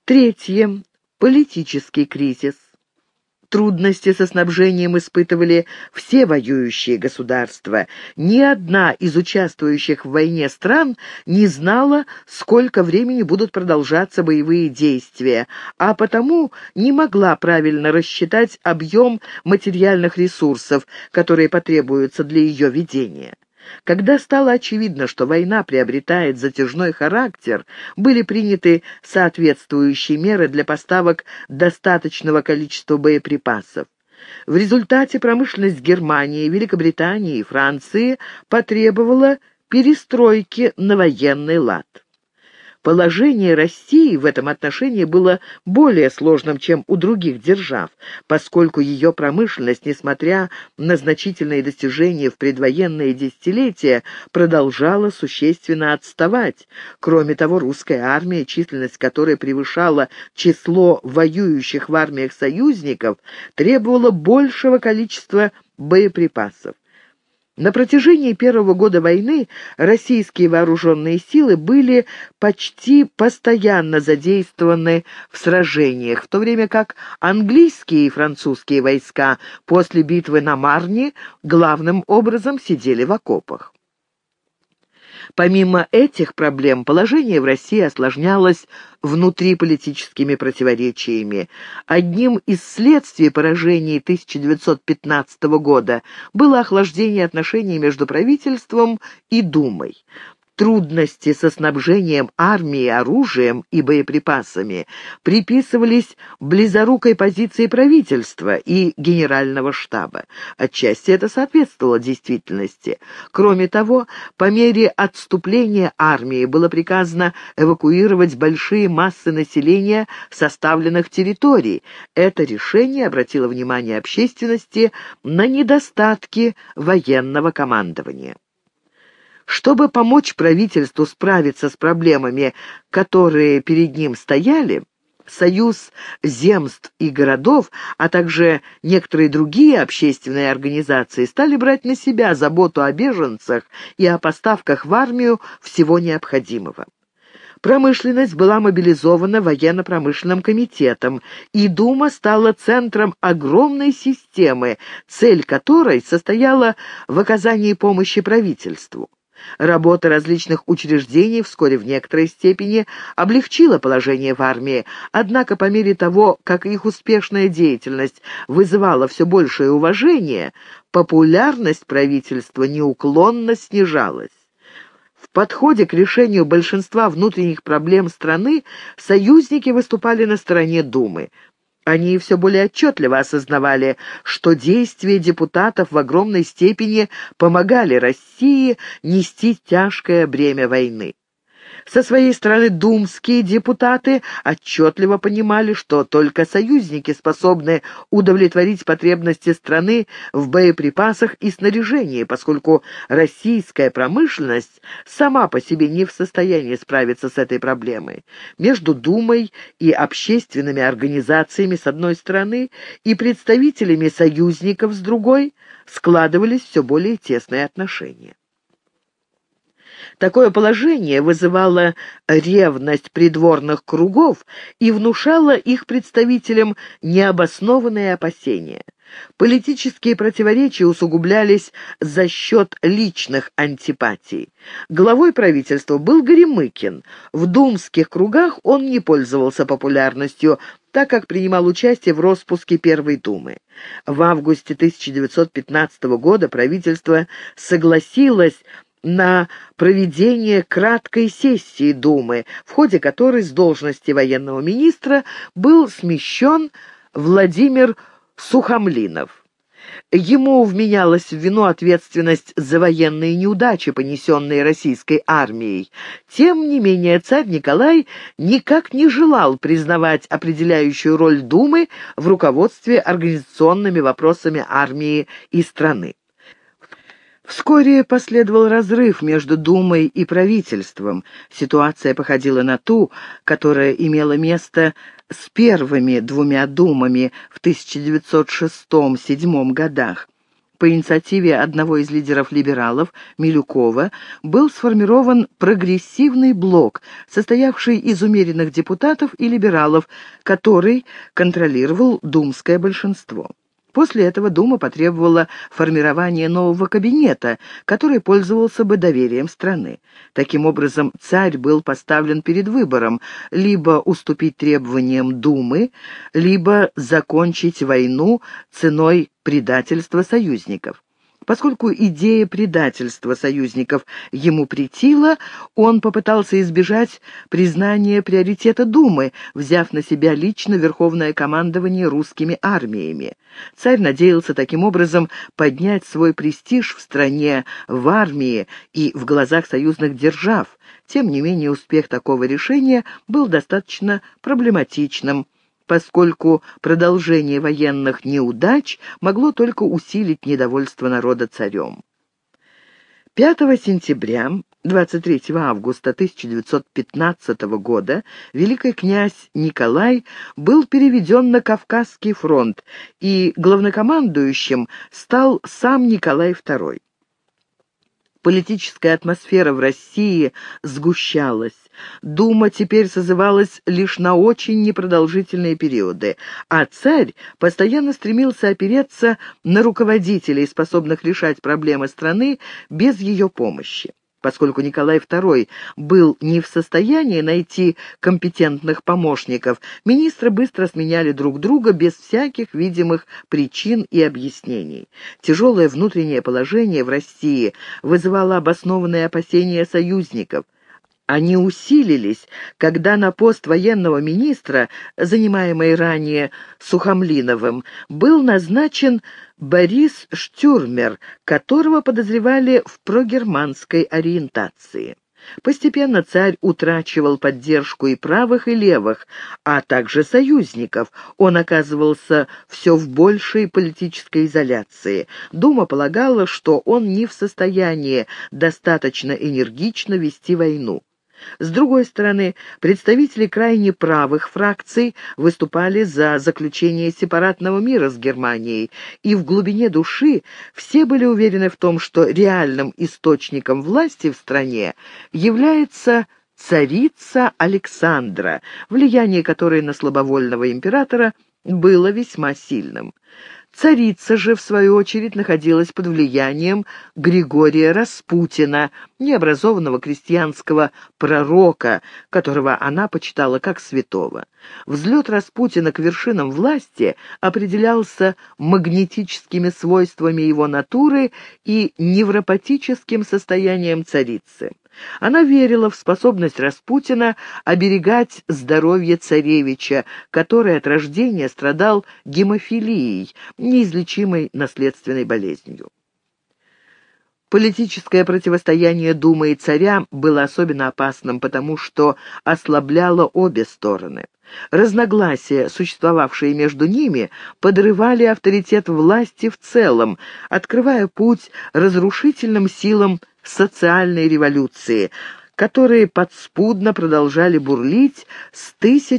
Третье. Политический кризис. Трудности со снабжением испытывали все воюющие государства. Ни одна из участвующих в войне стран не знала, сколько времени будут продолжаться боевые действия, а потому не могла правильно рассчитать объем материальных ресурсов, которые потребуются для ее ведения. Когда стало очевидно, что война приобретает затяжной характер, были приняты соответствующие меры для поставок достаточного количества боеприпасов. В результате промышленность Германии, Великобритании и Франции потребовала перестройки на военный лад. Положение России в этом отношении было более сложным, чем у других держав, поскольку ее промышленность, несмотря на значительные достижения в предвоенные десятилетия, продолжала существенно отставать. Кроме того, русская армия, численность которой превышала число воюющих в армиях союзников, требовала большего количества боеприпасов. На протяжении первого года войны российские вооруженные силы были почти постоянно задействованы в сражениях, в то время как английские и французские войска после битвы на Марне главным образом сидели в окопах. Помимо этих проблем, положение в России осложнялось внутриполитическими противоречиями. Одним из следствий поражений 1915 года было охлаждение отношений между правительством и Думой. Трудности со снабжением армии оружием и боеприпасами приписывались близорукой позиции правительства и генерального штаба. Отчасти это соответствовало действительности. Кроме того, по мере отступления армии было приказано эвакуировать большие массы населения с оставленных территорий. Это решение обратило внимание общественности на недостатки военного командования. Чтобы помочь правительству справиться с проблемами, которые перед ним стояли, Союз земств и городов, а также некоторые другие общественные организации стали брать на себя заботу о беженцах и о поставках в армию всего необходимого. Промышленность была мобилизована военно-промышленным комитетом, и Дума стала центром огромной системы, цель которой состояла в оказании помощи правительству. Работа различных учреждений вскоре в некоторой степени облегчила положение в армии, однако по мере того, как их успешная деятельность вызывала все большее уважение, популярность правительства неуклонно снижалась. В подходе к решению большинства внутренних проблем страны союзники выступали на стороне Думы. Они все более отчетливо осознавали, что действия депутатов в огромной степени помогали России нести тяжкое бремя войны. Со своей стороны думские депутаты отчетливо понимали, что только союзники способны удовлетворить потребности страны в боеприпасах и снаряжении, поскольку российская промышленность сама по себе не в состоянии справиться с этой проблемой. Между Думой и общественными организациями с одной стороны и представителями союзников с другой складывались все более тесные отношения. Такое положение вызывало ревность придворных кругов и внушало их представителям необоснованные опасения. Политические противоречия усугублялись за счет личных антипатий. Главой правительства был Горемыкин. В думских кругах он не пользовался популярностью, так как принимал участие в распуске Первой Думы. В августе 1915 года правительство согласилось на проведение краткой сессии Думы, в ходе которой с должности военного министра был смещен Владимир Сухомлинов. Ему вменялась в вину ответственность за военные неудачи, понесенные российской армией. Тем не менее, царь Николай никак не желал признавать определяющую роль Думы в руководстве организационными вопросами армии и страны. Вскоре последовал разрыв между Думой и правительством. Ситуация походила на ту, которая имела место с первыми двумя Думами в 1906-1907 годах. По инициативе одного из лидеров либералов, Милюкова, был сформирован прогрессивный блок, состоявший из умеренных депутатов и либералов, который контролировал думское большинство. После этого Дума потребовала формирования нового кабинета, который пользовался бы доверием страны. Таким образом, царь был поставлен перед выбором либо уступить требованиям Думы, либо закончить войну ценой предательства союзников. Поскольку идея предательства союзников ему претила, он попытался избежать признания приоритета Думы, взяв на себя лично верховное командование русскими армиями. Царь надеялся таким образом поднять свой престиж в стране, в армии и в глазах союзных держав. Тем не менее, успех такого решения был достаточно проблематичным, поскольку продолжение военных неудач могло только усилить недовольство народа царем. 5 сентября, 23 августа 1915 года великий князь Николай был переведен на Кавказский фронт, и главнокомандующим стал сам Николай II. Политическая атмосфера в России сгущалась. Дума теперь созывалась лишь на очень непродолжительные периоды, а царь постоянно стремился опереться на руководителей, способных решать проблемы страны без ее помощи. Поскольку Николай II был не в состоянии найти компетентных помощников, министры быстро сменяли друг друга без всяких видимых причин и объяснений. Тяжелое внутреннее положение в России вызывало обоснованные опасения союзников. Они усилились, когда на пост военного министра, занимаемый ранее Сухомлиновым, был назначен Борис Штюрмер, которого подозревали в прогерманской ориентации. Постепенно царь утрачивал поддержку и правых, и левых, а также союзников. Он оказывался все в большей политической изоляции. Дума полагала, что он не в состоянии достаточно энергично вести войну. С другой стороны, представители крайне правых фракций выступали за заключение сепаратного мира с Германией, и в глубине души все были уверены в том, что реальным источником власти в стране является царица Александра, влияние которой на слабовольного императора было весьма сильным. Царица же, в свою очередь, находилась под влиянием Григория Распутина, необразованного крестьянского пророка, которого она почитала как святого. Взлет Распутина к вершинам власти определялся магнетическими свойствами его натуры и невропатическим состоянием царицы. Она верила в способность Распутина оберегать здоровье царевича, который от рождения страдал гемофилией, неизлечимой наследственной болезнью. Политическое противостояние Думы и царя было особенно опасным, потому что ослабляло обе стороны. Разногласия, существовавшие между ними, подрывали авторитет власти в целом, открывая путь разрушительным силам социальной революции, которые подспудно продолжали бурлить с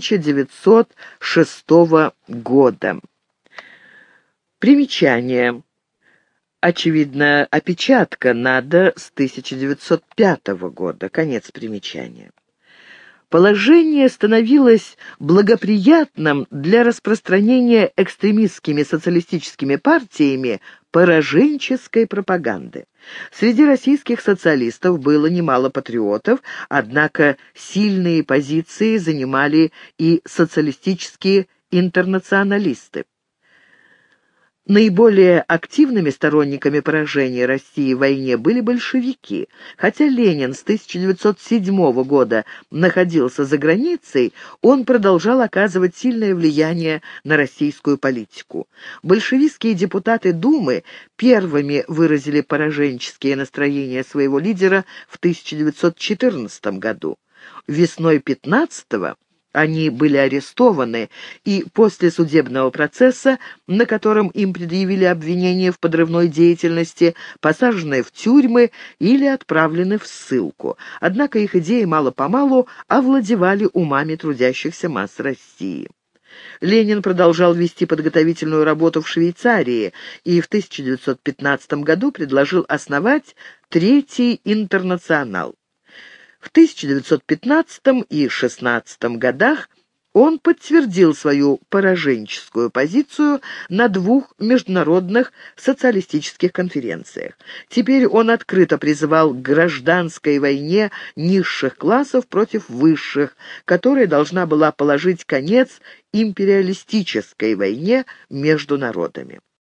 1906 года. Примечание. Очевидно, опечатка надо с 1905 года. Конец примечания. Положение становилось благоприятным для распространения экстремистскими социалистическими партиями пораженческой пропаганды. Среди российских социалистов было немало патриотов, однако сильные позиции занимали и социалистические интернационалисты. Наиболее активными сторонниками поражения России в войне были большевики. Хотя Ленин с 1907 года находился за границей, он продолжал оказывать сильное влияние на российскую политику. Большевистские депутаты Думы первыми выразили пораженческие настроения своего лидера в 1914 году. Весной 15-го они были арестованы, и после судебного процесса, на котором им предъявили обвинения в подрывной деятельности, посажены в тюрьмы или отправлены в ссылку. Однако их идеи мало-помалу овладевали умами трудящихся масс России. Ленин продолжал вести подготовительную работу в Швейцарии и в 1915 году предложил основать Третий интернационал. В 1915 и 1916 годах он подтвердил свою пораженческую позицию на двух международных социалистических конференциях. Теперь он открыто призывал к гражданской войне низших классов против высших, которая должна была положить конец империалистической войне между народами.